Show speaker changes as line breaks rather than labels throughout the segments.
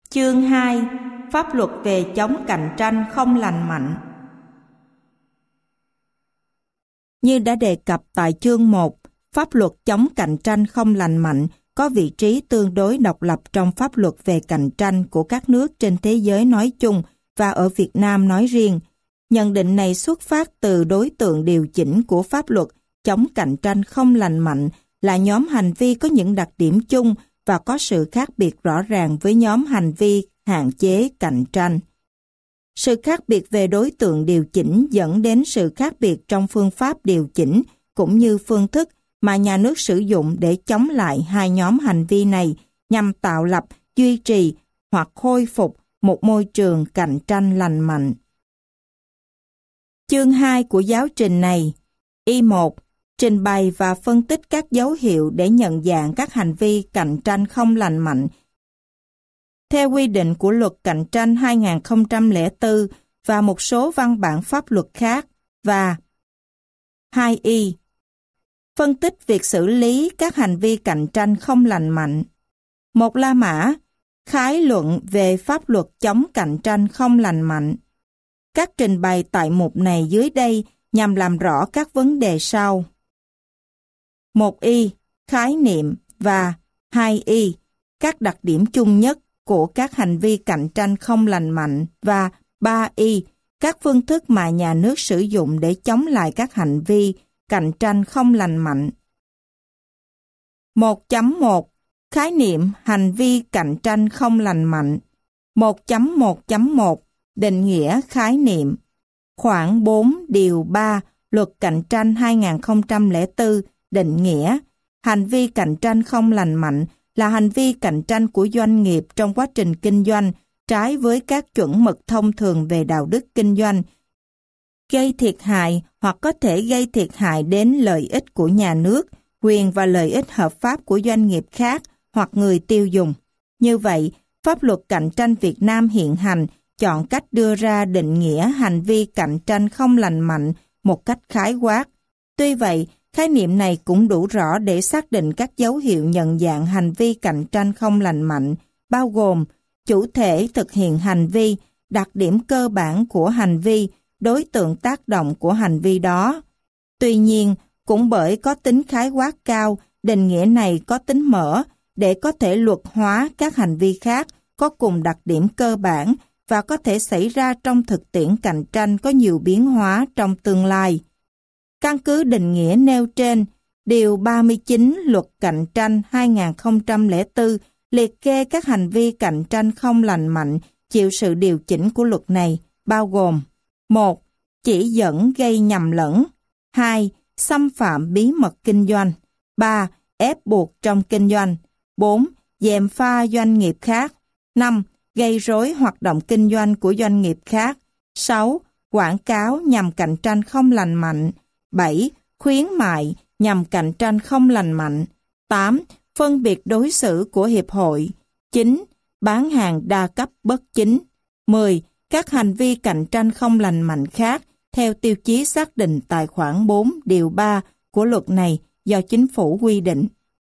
Chương 2. Pháp luật về chống cạnh tranh không lành mạnh. Như đã đề cập tại chương 1, pháp luật chống cạnh tranh không lành mạnh có vị trí tương đối độc lập trong pháp luật về cạnh tranh của các nước trên thế giới nói chung và ở Việt Nam nói riêng. Nhận định này xuất phát từ đối tượng điều chỉnh của pháp luật chống cạnh tranh không lành mạnh là nhóm hành vi có những đặc điểm chung và có sự khác biệt rõ ràng với nhóm hành vi hạn chế cạnh tranh. Sự khác biệt về đối tượng điều chỉnh dẫn đến sự khác biệt trong phương pháp điều chỉnh cũng như phương thức mà nhà nước sử dụng để chống lại hai nhóm hành vi này nhằm tạo lập, duy trì hoặc khôi phục một môi trường cạnh tranh lành mạnh. Chương 2 của giáo trình này, Y1, trình bày và phân tích các dấu hiệu để nhận dạng các hành vi cạnh tranh không lành mạnh theo quy định của Luật Cạnh tranh 2004 và một số văn bản pháp luật khác, và 2Y. Phân tích việc xử lý các hành vi cạnh tranh không lành mạnh. Một La Mã, khái luận về pháp luật chống cạnh tranh không lành mạnh. Các trình bày tại mục này dưới đây nhằm làm rõ các vấn đề sau. 1Y, khái niệm, và 2Y, các đặc điểm chung nhất của các hành vi cạnh tranh không lành mạnh, và 3Y, các phương thức mà nhà nước sử dụng để chống lại các hành vi cạnh tranh không lành mạnh. 1.1 Khái niệm hành vi cạnh tranh không lành mạnh. 1.1.1 Định nghĩa khái niệm. Khoản 4 điều 3 Luật Cạnh tranh 2004 định nghĩa hành vi cạnh tranh không lành mạnh là hành vi cạnh tranh của doanh nghiệp trong quá trình kinh doanh trái với các chuẩn mực thông thường về đạo đức kinh doanh, gây thiệt hại hoặc có thể gây thiệt hại đến lợi ích của nhà nước, quyền và lợi ích hợp pháp của doanh nghiệp khác hoặc người tiêu dùng. Như vậy, pháp luật cạnh tranh Việt Nam hiện hành chọn cách đưa ra định nghĩa hành vi cạnh tranh không lành mạnh một cách khái quát. Tuy vậy, khái niệm này cũng đủ rõ để xác định các dấu hiệu nhận dạng hành vi cạnh tranh không lành mạnh, bao gồm chủ thể thực hiện hành vi, đặc điểm cơ bản của hành vi, đối tượng tác động của hành vi đó. Tuy nhiên, cũng bởi có tính khái quát cao, định nghĩa này có tính mở để có thể luật hóa các hành vi khác có cùng đặc điểm cơ bản và có thể xảy ra trong thực tiễn cạnh tranh có nhiều biến hóa trong tương lai. Căn cứ định nghĩa nêu trên, Điều 39 Luật Cạnh tranh 2004 liệt kê các hành vi cạnh tranh không lành mạnh chịu sự điều chỉnh của luật này, bao gồm 1. Chỉ dẫn gây nhầm lẫn. 2. Xâm phạm bí mật kinh doanh. 3. Ép buộc trong kinh doanh. 4. Gièm pha doanh nghiệp khác. 5. Gây rối hoạt động kinh doanh của doanh nghiệp khác. 6. Quảng cáo nhằm cạnh tranh không lành mạnh. 7. Khuyến mại nhằm cạnh tranh không lành mạnh. 8. Phân biệt đối xử của hiệp hội. 9. Bán hàng đa cấp bất chính. 10. Các hành vi cạnh tranh không lành mạnh khác theo tiêu chí xác định tại khoản 4 điều 3 của luật này do chính phủ quy định.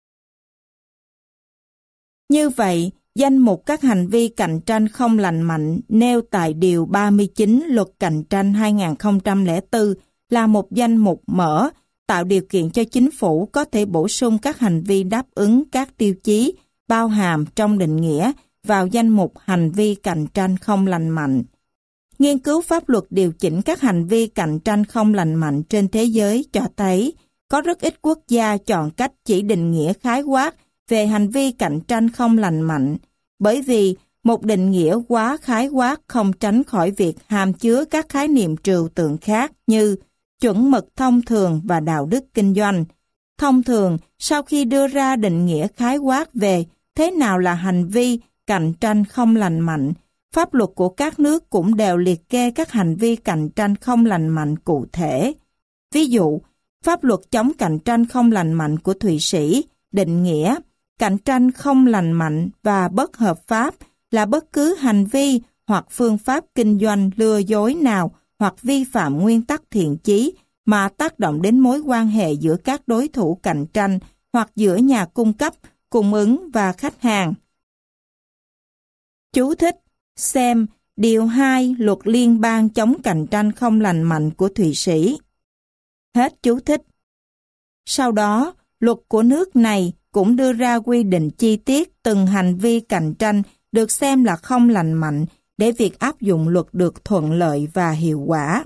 Như vậy, danh mục các hành vi cạnh tranh không lành mạnh nêu tại Điều 39 Luật Cạnh tranh 2004 là một danh mục mở, tạo điều kiện cho chính phủ có thể bổ sung các hành vi đáp ứng các tiêu chí bao hàm trong định nghĩa vào danh mục hành vi cạnh tranh không lành mạnh. Nghiên cứu pháp luật điều chỉnh các hành vi cạnh tranh không lành mạnh trên thế giới cho thấy có rất ít quốc gia chọn cách chỉ định nghĩa khái quát về hành vi cạnh tranh không lành mạnh, bởi vì một định nghĩa quá khái quát không tránh khỏi việc hàm chứa các khái niệm trừu tượng khác như chuẩn mực thông thường và đạo đức kinh doanh. Thông thường, sau khi đưa ra định nghĩa khái quát về thế nào là hành vi cạnh tranh không lành mạnh, pháp luật của các nước cũng đều liệt kê các hành vi cạnh tranh không lành mạnh cụ thể. Ví dụ, pháp luật chống cạnh tranh không lành mạnh của Thụy Sĩ định nghĩa cạnh tranh không lành mạnh và bất hợp pháp là bất cứ hành vi hoặc phương pháp kinh doanh lừa dối nào hoặc vi phạm nguyên tắc thiện chí mà tác động đến mối quan hệ giữa các đối thủ cạnh tranh hoặc giữa nhà cung cấp, cung ứng và khách hàng. Chú thích xem Điều 2 Luật Liên bang chống cạnh tranh không lành mạnh của Thụy Sĩ. Hết chú thích. Sau đó, luật của nước này cũng đưa ra quy định chi tiết từng hành vi cạnh tranh được xem là không lành mạnh để việc áp dụng luật được thuận lợi và hiệu quả.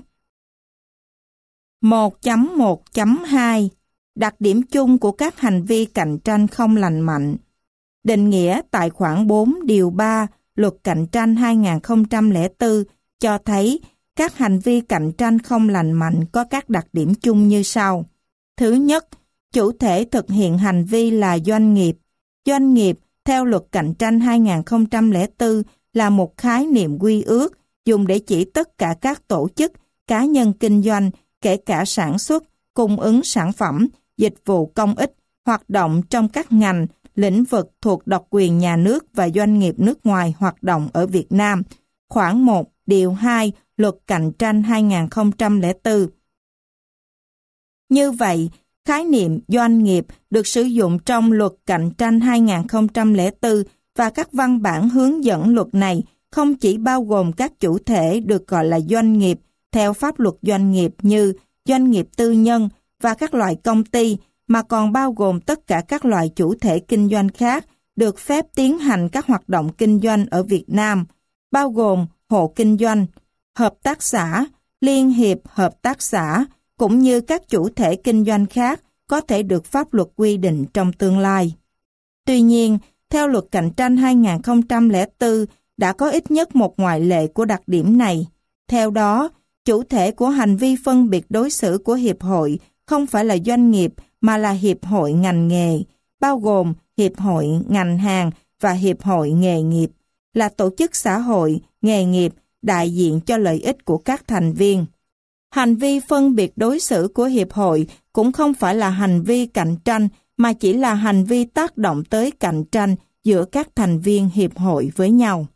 1.1.2 Đặc điểm chung của các hành vi cạnh tranh không lành mạnh. Định nghĩa tại khoản 4 điều 3 Luật Cạnh tranh 2004 cho thấy các hành vi cạnh tranh không lành mạnh có các đặc điểm chung như sau. Thứ nhất, chủ thể thực hiện hành vi là doanh nghiệp. Doanh nghiệp, theo Luật Cạnh tranh 2004, là một khái niệm quy ước dùng để chỉ tất cả các tổ chức, cá nhân kinh doanh, kể cả sản xuất, cung ứng sản phẩm, dịch vụ công ích, hoạt động trong các ngành, lĩnh vực thuộc độc quyền nhà nước và doanh nghiệp nước ngoài hoạt động ở Việt Nam. Khoản 1, điều 2, Luật Cạnh tranh 2004. Như vậy, khái niệm doanh nghiệp được sử dụng trong Luật Cạnh tranh 2004 và các văn bản hướng dẫn luật này không chỉ bao gồm các chủ thể được gọi là doanh nghiệp theo pháp luật doanh nghiệp như doanh nghiệp tư nhân và các loại công ty, mà còn bao gồm tất cả các loại chủ thể kinh doanh khác được phép tiến hành các hoạt động kinh doanh ở Việt Nam, bao gồm hộ kinh doanh, hợp tác xã, liên hiệp hợp tác xã, cũng như các chủ thể kinh doanh khác có thể được pháp luật quy định trong tương lai. Tuy nhiên, theo Luật Cạnh tranh 2004 đã có ít nhất một ngoại lệ của đặc điểm này. Theo đó, chủ thể của hành vi phân biệt đối xử của hiệp hội không phải là doanh nghiệp mà là hiệp hội ngành nghề, bao gồm hiệp hội ngành hàng và hiệp hội nghề nghiệp, là tổ chức xã hội, nghề nghiệp, đại diện cho lợi ích của các thành viên. Hành vi phân biệt đối xử của hiệp hội cũng không phải là hành vi cạnh tranh mà chỉ là hành vi tác động tới cạnh tranh giữa các thành viên hiệp hội với nhau.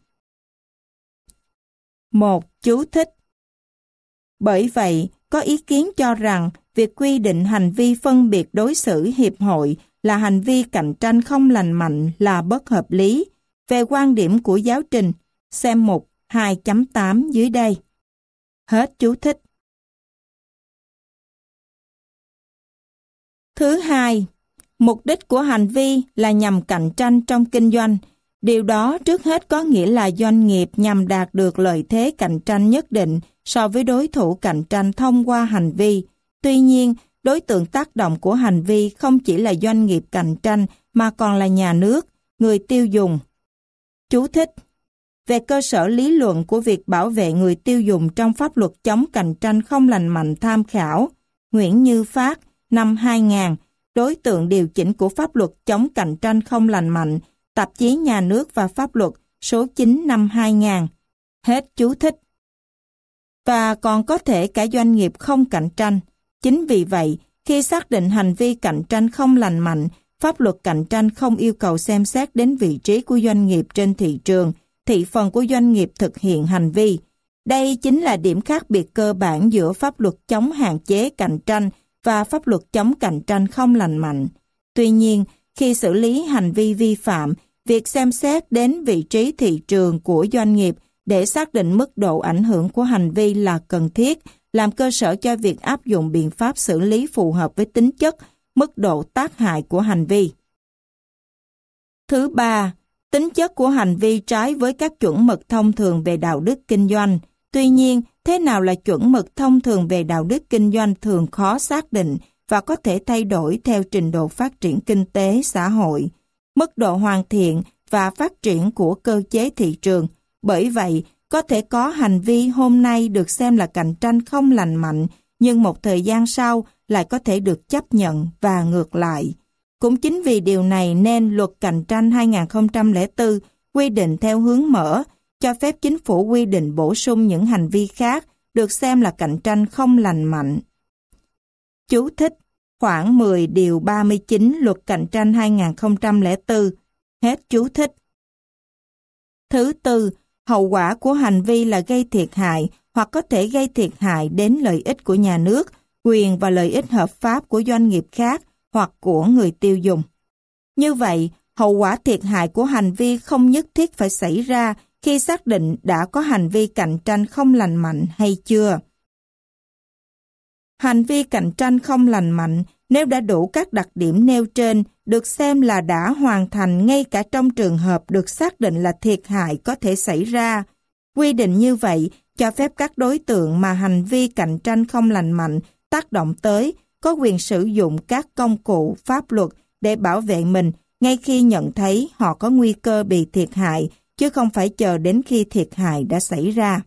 1. Chú thích. Bởi vậy, có ý kiến cho rằng việc quy định hành vi phân biệt đối xử hiệp hội là hành vi cạnh tranh không lành mạnh là bất hợp lý. Về quan điểm của giáo trình, xem mục 2.8 dưới đây. Hết chú thích. Thứ hai, mục đích của hành vi là nhằm cạnh tranh trong kinh doanh. Điều đó trước hết có nghĩa là doanh nghiệp nhằm đạt được lợi thế cạnh tranh nhất định so với đối thủ cạnh tranh thông qua hành vi. Tuy nhiên, đối tượng tác động của hành vi không chỉ là doanh nghiệp cạnh tranh mà còn là nhà nước, người tiêu dùng. Chú thích. Về cơ sở lý luận của việc bảo vệ người tiêu dùng trong pháp luật chống cạnh tranh không lành mạnh tham khảo, Nguyễn Như Phát, năm 2000, đối tượng điều chỉnh của pháp luật chống cạnh tranh không lành mạnh, Tạp chí Nhà nước và Pháp luật, số 9 năm 2000. Hết chú thích. Và còn có thể cả doanh nghiệp không cạnh tranh. Chính vì vậy, khi xác định hành vi cạnh tranh không lành mạnh, pháp luật cạnh tranh không yêu cầu xem xét đến vị trí của doanh nghiệp trên thị trường, thị phần của doanh nghiệp thực hiện hành vi. Đây chính là điểm khác biệt cơ bản giữa pháp luật chống hạn chế cạnh tranh và pháp luật chống cạnh tranh không lành mạnh. Tuy nhiên, khi xử lý hành vi vi phạm, việc xem xét đến vị trí thị trường của doanh nghiệp để xác định mức độ ảnh hưởng của hành vi là cần thiết, làm cơ sở cho việc áp dụng biện pháp xử lý phù hợp với tính chất, mức độ tác hại của hành vi. Thứ ba, tính chất của hành vi trái với các chuẩn mực thông thường về đạo đức kinh doanh. Tuy nhiên, thế nào là chuẩn mực thông thường về đạo đức kinh doanh thường khó xác định và có thể thay đổi theo trình độ phát triển kinh tế, xã hội, mức độ hoàn thiện và phát triển của cơ chế thị trường. Bởi vậy, có thể có hành vi hôm nay được xem là cạnh tranh không lành mạnh, nhưng một thời gian sau lại có thể được chấp nhận và ngược lại. Cũng chính vì điều này nên Luật Cạnh tranh 2004 quy định theo hướng mở, cho phép chính phủ quy định bổ sung những hành vi khác được xem là cạnh tranh không lành mạnh. Chú thích khoảng 10 điều 39 Luật Cạnh tranh 2004. Hết chú thích. Thứ tư, hậu quả của hành vi là gây thiệt hại hoặc có thể gây thiệt hại đến lợi ích của nhà nước, quyền và lợi ích hợp pháp của doanh nghiệp khác hoặc của người tiêu dùng. Như vậy, hậu quả thiệt hại của hành vi không nhất thiết phải xảy ra khi xác định đã có hành vi cạnh tranh không lành mạnh hay chưa. Hành vi cạnh tranh không lành mạnh nếu đã đủ các đặc điểm nêu trên được xem là đã hoàn thành ngay cả trong trường hợp được xác định là thiệt hại có thể xảy ra. Quy định như vậy cho phép các đối tượng mà hành vi cạnh tranh không lành mạnh tác động tới có quyền sử dụng các công cụ pháp luật để bảo vệ mình ngay khi nhận thấy họ có nguy cơ bị thiệt hại, chứ không phải chờ đến khi thiệt hại đã xảy ra.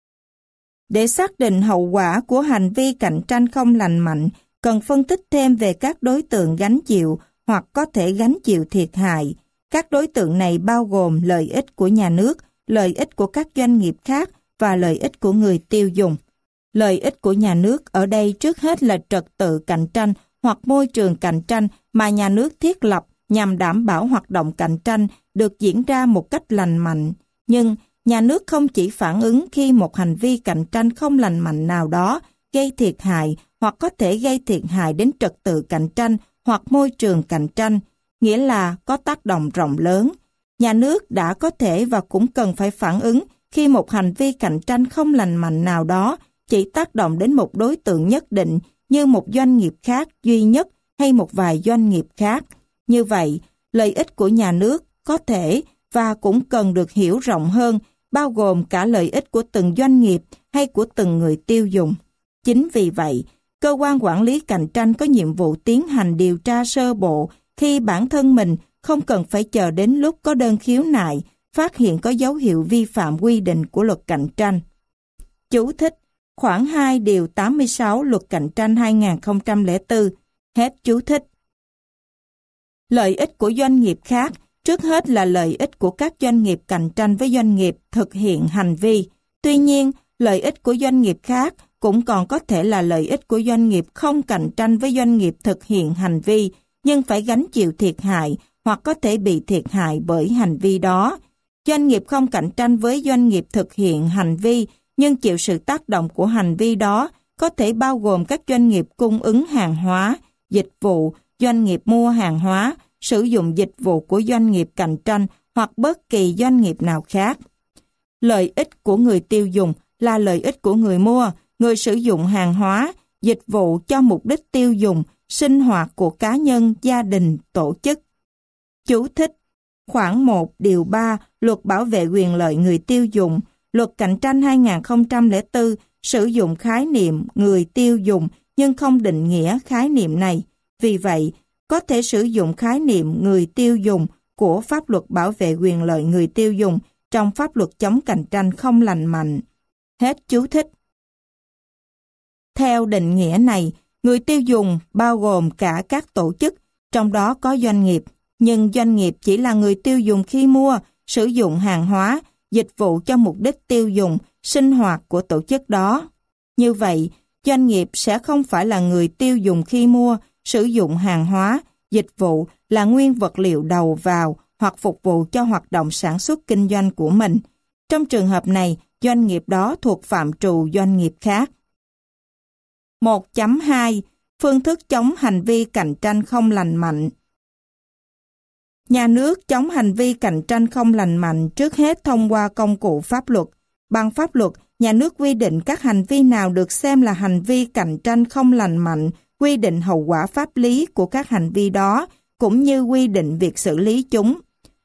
Để xác định hậu quả của hành vi cạnh tranh không lành mạnh, cần phân tích thêm về các đối tượng gánh chịu hoặc có thể gánh chịu thiệt hại. Các đối tượng này bao gồm lợi ích của nhà nước, lợi ích của các doanh nghiệp khác và lợi ích của người tiêu dùng. Lợi ích của nhà nước ở đây trước hết là trật tự cạnh tranh hoặc môi trường cạnh tranh mà nhà nước thiết lập nhằm đảm bảo hoạt động cạnh tranh được diễn ra một cách lành mạnh. Nhưng nhà nước không chỉ phản ứng khi một hành vi cạnh tranh không lành mạnh nào đó gây thiệt hại hoặc có thể gây thiệt hại đến trật tự cạnh tranh hoặc môi trường cạnh tranh, nghĩa là có tác động rộng lớn. Nhà nước đã có thể và cũng cần phải phản ứng khi một hành vi cạnh tranh không lành mạnh nào đó chỉ tác động đến một đối tượng nhất định như một doanh nghiệp khác duy nhất hay một vài doanh nghiệp khác. Như vậy, lợi ích của nhà nước có thể và cũng cần được hiểu rộng hơn, bao gồm cả lợi ích của từng doanh nghiệp hay của từng người tiêu dùng. Chính vì vậy, cơ quan quản lý cạnh tranh có nhiệm vụ tiến hành điều tra sơ bộ khi bản thân mình không cần phải chờ đến lúc có đơn khiếu nại, phát hiện có dấu hiệu vi phạm quy định của luật cạnh tranh. Chú thích: Khoản 2 điều 86 Luật Cạnh tranh 2004. Hết chú thích. Lợi ích của doanh nghiệp khác trước hết là lợi ích của các doanh nghiệp cạnh tranh với doanh nghiệp thực hiện hành vi. Tuy nhiên, lợi ích của doanh nghiệp khác cũng còn có thể là lợi ích của doanh nghiệp không cạnh tranh với doanh nghiệp thực hiện hành vi, nhưng phải gánh chịu thiệt hại hoặc có thể bị thiệt hại bởi hành vi đó. Doanh nghiệp không cạnh tranh với doanh nghiệp thực hiện hành vi, nhưng chịu sự tác động của hành vi đó có thể bao gồm các doanh nghiệp cung ứng hàng hóa, dịch vụ, doanh nghiệp mua hàng hóa, sử dụng dịch vụ của doanh nghiệp cạnh tranh hoặc bất kỳ doanh nghiệp nào khác. Lợi ích của người tiêu dùng là lợi ích của người mua, người sử dụng hàng hóa, dịch vụ cho mục đích tiêu dùng, sinh hoạt của cá nhân, gia đình, tổ chức. Chú thích: Khoản 1 điều 3 Luật Bảo vệ quyền lợi người tiêu dùng, Luật Cạnh tranh 2004 sử dụng khái niệm người tiêu dùng nhưng không định nghĩa khái niệm này. Vì vậy, có thể sử dụng khái niệm người tiêu dùng của pháp luật bảo vệ quyền lợi người tiêu dùng trong pháp luật chống cạnh tranh không lành mạnh. Hết chú thích. Theo định nghĩa này, người tiêu dùng bao gồm cả các tổ chức, trong đó có doanh nghiệp. Nhưng doanh nghiệp chỉ là người tiêu dùng khi mua, sử dụng hàng hóa, dịch vụ cho mục đích tiêu dùng, sinh hoạt của tổ chức đó. Như vậy, doanh nghiệp sẽ không phải là người tiêu dùng khi mua, sử dụng hàng hóa, dịch vụ là nguyên vật liệu đầu vào hoặc phục vụ cho hoạt động sản xuất kinh doanh của mình. Trong trường hợp này, doanh nghiệp đó thuộc phạm trù doanh nghiệp khác. 1.2 Phương thức chống hành vi cạnh tranh không lành mạnh. Nhà nước chống hành vi cạnh tranh không lành mạnh trước hết thông qua công cụ pháp luật. Bằng pháp luật, nhà nước quy định các hành vi nào được xem là hành vi cạnh tranh không lành mạnh, quy định hậu quả pháp lý của các hành vi đó, cũng như quy định việc xử lý chúng.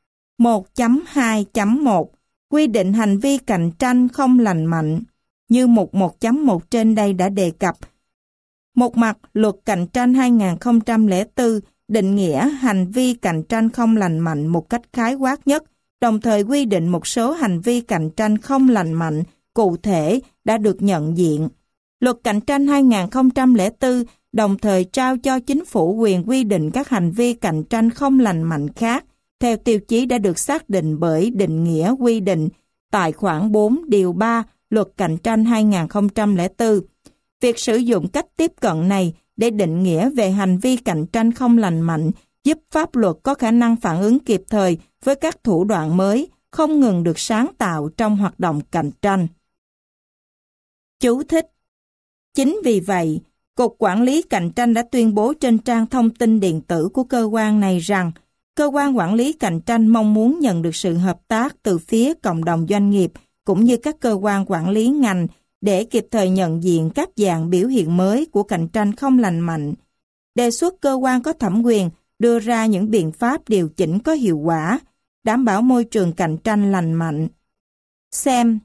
1.2.1 Quy định hành vi cạnh tranh không lành mạnh. Như mục 1.1 trên đây đã đề cập, một mặt, Luật Cạnh tranh 2004 định nghĩa hành vi cạnh tranh không lành mạnh một cách khái quát nhất, đồng thời quy định một số hành vi cạnh tranh không lành mạnh cụ thể đã được nhận diện. Luật Cạnh tranh 2004 đồng thời trao cho chính phủ quyền quy định các hành vi cạnh tranh không lành mạnh khác, theo tiêu chí đã được xác định bởi định nghĩa quy định tại khoản 4 điều 3 Luật Cạnh tranh 2004. Việc sử dụng cách tiếp cận này để định nghĩa về hành vi cạnh tranh không lành mạnh giúp pháp luật có khả năng phản ứng kịp thời với các thủ đoạn mới, không ngừng được sáng tạo trong hoạt động cạnh tranh. Chú thích: Chính vì vậy, Cục Quản lý Cạnh tranh đã tuyên bố trên trang thông tin điện tử của cơ quan này rằng Cơ quan quản lý cạnh tranh mong muốn nhận được sự hợp tác từ phía cộng đồng doanh nghiệp cũng như các cơ quan quản lý ngành để kịp thời nhận diện các dạng biểu hiện mới của cạnh tranh không lành mạnh. Đề xuất cơ quan có thẩm quyền đưa ra những biện pháp điều chỉnh có hiệu quả, đảm bảo môi trường cạnh tranh lành mạnh. Xem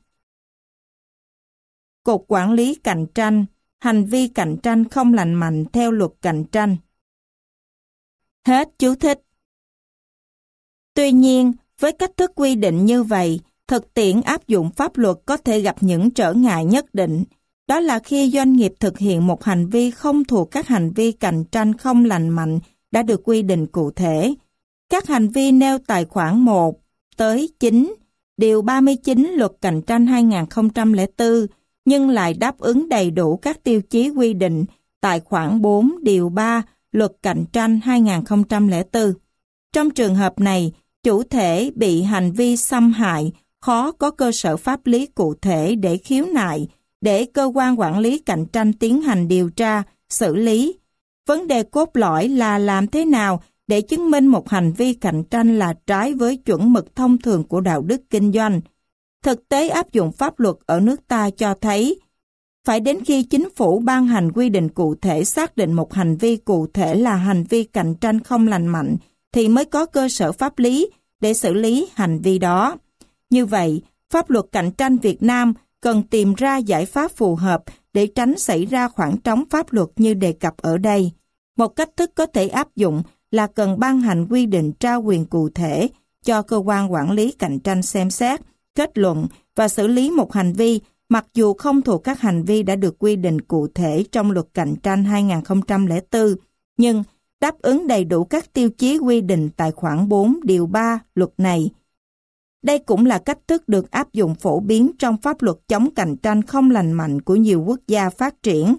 Cục Quản lý Cạnh tranh, hành vi cạnh tranh không lành mạnh theo luật cạnh tranh. Hết chú thích. Tuy nhiên, với cách thức quy định như vậy, thực tiễn áp dụng pháp luật có thể gặp những trở ngại nhất định. Đó là khi doanh nghiệp thực hiện một hành vi không thuộc các hành vi cạnh tranh không lành mạnh đã được quy định cụ thể. Các hành vi nêu tại khoản 1 tới 9, điều 39 Luật Cạnh tranh 2004, nhưng lại đáp ứng đầy đủ các tiêu chí quy định tại khoản 4 điều 3 Luật Cạnh tranh 2004. Trong trường hợp này, chủ thể bị hành vi xâm hại khó có cơ sở pháp lý cụ thể để khiếu nại, để cơ quan quản lý cạnh tranh tiến hành điều tra, xử lý. Vấn đề cốt lõi là làm thế nào để chứng minh một hành vi cạnh tranh là trái với chuẩn mực thông thường của đạo đức kinh doanh. Thực tế áp dụng pháp luật ở nước ta cho thấy, phải đến khi chính phủ ban hành quy định cụ thể xác định một hành vi cụ thể là hành vi cạnh tranh không lành mạnh, thì mới có cơ sở pháp lý để xử lý hành vi đó. Như vậy, pháp luật cạnh tranh Việt Nam cần tìm ra giải pháp phù hợp để tránh xảy ra khoảng trống pháp luật như đề cập ở đây. Một cách thức có thể áp dụng là cần ban hành quy định trao quyền cụ thể cho cơ quan quản lý cạnh tranh xem xét, kết luận và xử lý một hành vi mặc dù không thuộc các hành vi đã được quy định cụ thể trong Luật Cạnh tranh 2004, nhưng đáp ứng đầy đủ các tiêu chí quy định tại khoản 4 điều 3 luật này. Đây cũng là cách thức được áp dụng phổ biến trong pháp luật chống cạnh tranh không lành mạnh của nhiều quốc gia phát triển.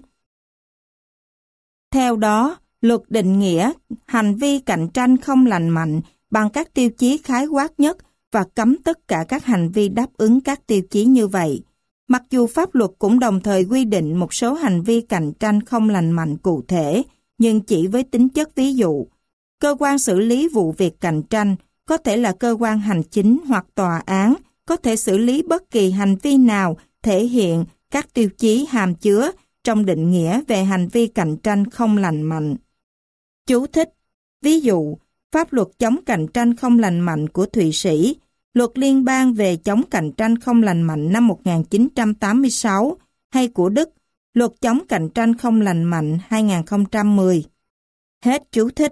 Theo đó, luật định nghĩa hành vi cạnh tranh không lành mạnh bằng các tiêu chí khái quát nhất và cấm tất cả các hành vi đáp ứng các tiêu chí như vậy. Mặc dù pháp luật cũng đồng thời quy định một số hành vi cạnh tranh không lành mạnh cụ thể, nhưng chỉ với tính chất ví dụ. Cơ quan xử lý vụ việc cạnh tranh có thể là cơ quan hành chính hoặc tòa án, có thể xử lý bất kỳ hành vi nào thể hiện các tiêu chí hàm chứa trong định nghĩa về hành vi cạnh tranh không lành mạnh. Chú thích: ví dụ, pháp luật chống cạnh tranh không lành mạnh của Thụy Sĩ, luật liên bang về chống cạnh tranh không lành mạnh năm 1986, hay của Đức, luật chống cạnh tranh không lành mạnh 2010. Hết chú thích.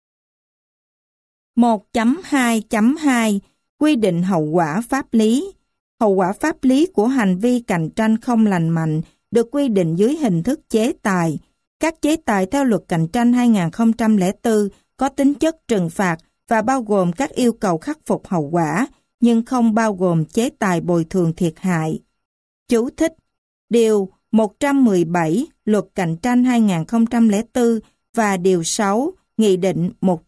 1.2.2 Quy định hậu quả pháp lý. Hậu quả pháp lý của hành vi cạnh tranh không lành mạnh được quy định dưới hình thức chế tài. Các chế tài theo Luật Cạnh tranh 2004 có tính chất trừng phạt và bao gồm các yêu cầu khắc phục hậu quả, nhưng không bao gồm chế tài bồi thường thiệt hại. Chú thích: Điều 117 Luật Cạnh tranh 2004 và Điều 6 Nghị định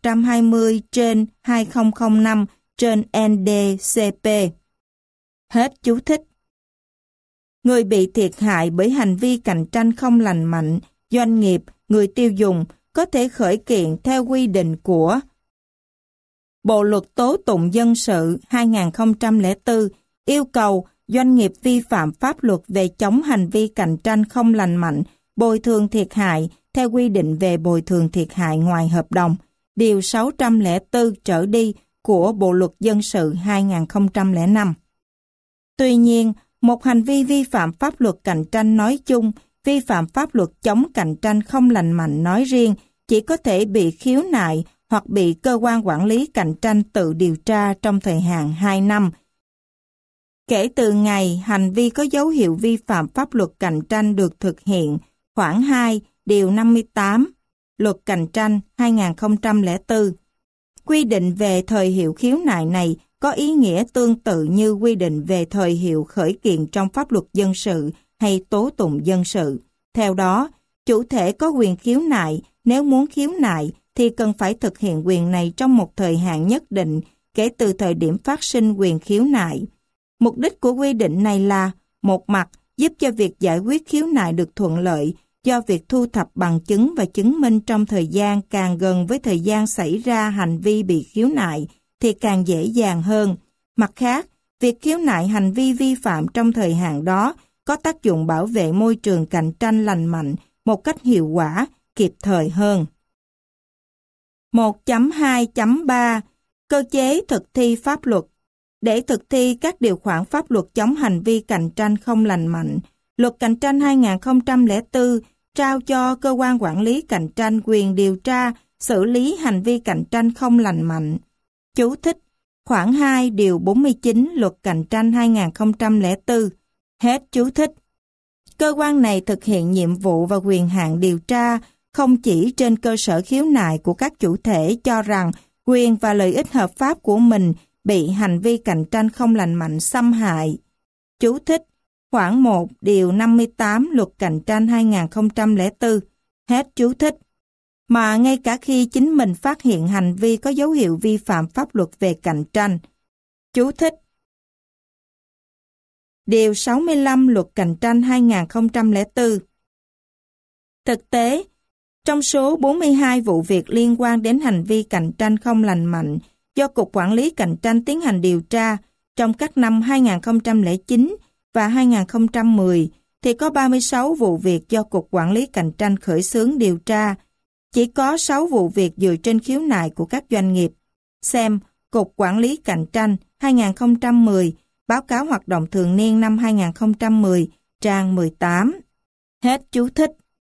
120/2005/ND-CP. Hết chú thích. Người bị thiệt hại bởi hành vi cạnh tranh không lành mạnh, doanh nghiệp, người tiêu dùng có thể khởi kiện theo quy định của Bộ Luật Tố tụng Dân sự 2004 yêu cầu doanh nghiệp vi phạm pháp luật về chống hành vi cạnh tranh không lành mạnh bồi thường thiệt hại theo quy định về bồi thường thiệt hại ngoài hợp đồng, Điều 604 trở đi của Bộ Luật Dân sự 2005. Tuy nhiên, một hành vi vi phạm pháp luật cạnh tranh nói chung, vi phạm pháp luật chống cạnh tranh không lành mạnh nói riêng, chỉ có thể bị khiếu nại hoặc bị cơ quan quản lý cạnh tranh tự điều tra trong thời hạn 2 năm. Kể từ ngày hành vi có dấu hiệu vi phạm pháp luật cạnh tranh được thực hiện, khoản 2, điều 58, Luật Cạnh tranh 2004. Quy định về thời hiệu khiếu nại này có ý nghĩa tương tự như quy định về thời hiệu khởi kiện trong pháp luật dân sự hay tố tụng dân sự. Theo đó, chủ thể có quyền khiếu nại, nếu muốn khiếu nại thì cần phải thực hiện quyền này trong một thời hạn nhất định kể từ thời điểm phát sinh quyền khiếu nại. Mục đích của quy định này là, một mặt, giúp cho việc giải quyết khiếu nại được thuận lợi, do việc thu thập bằng chứng và chứng minh trong thời gian càng gần với thời gian xảy ra hành vi bị khiếu nại thì càng dễ dàng hơn. Mặt khác, việc khiếu nại hành vi vi phạm trong thời hạn đó có tác dụng bảo vệ môi trường cạnh tranh lành mạnh một cách hiệu quả, kịp thời hơn. 1.2.3 Cơ chế thực thi pháp luật. Để thực thi các điều khoản pháp luật chống hành vi cạnh tranh không lành mạnh, Luật Cạnh tranh 2004 trao cho cơ quan quản lý cạnh tranh quyền điều tra, xử lý hành vi cạnh tranh không lành mạnh. Chú thích: Khoản 2 điều 49 Luật Cạnh tranh 2004. Hết chú thích. Cơ quan này thực hiện nhiệm vụ và quyền hạn điều tra không chỉ trên cơ sở khiếu nại của các chủ thể cho rằng quyền và lợi ích hợp pháp của mình bị hành vi cạnh tranh không lành mạnh xâm hại. Chú thích: Khoản 1 điều 58 Luật Cạnh tranh 2004. Hết chú thích. Mà ngay cả khi chính mình phát hiện hành vi có dấu hiệu vi phạm pháp luật về cạnh tranh. Chú thích: Điều 65 Luật Cạnh tranh 2004. Thực tế, trong số 42 vụ việc liên quan đến hành vi cạnh tranh không lành mạnh do Cục Quản lý Cạnh tranh tiến hành điều tra trong các năm 2009 và 2010, thì có 36 vụ việc do Cục Quản lý Cạnh tranh khởi xướng điều tra. Chỉ có 6 vụ việc dựa trên khiếu nại của các doanh nghiệp. Xem Cục Quản lý Cạnh tranh 2010, báo cáo hoạt động thường niên năm 2010, trang 18. Hết chú thích.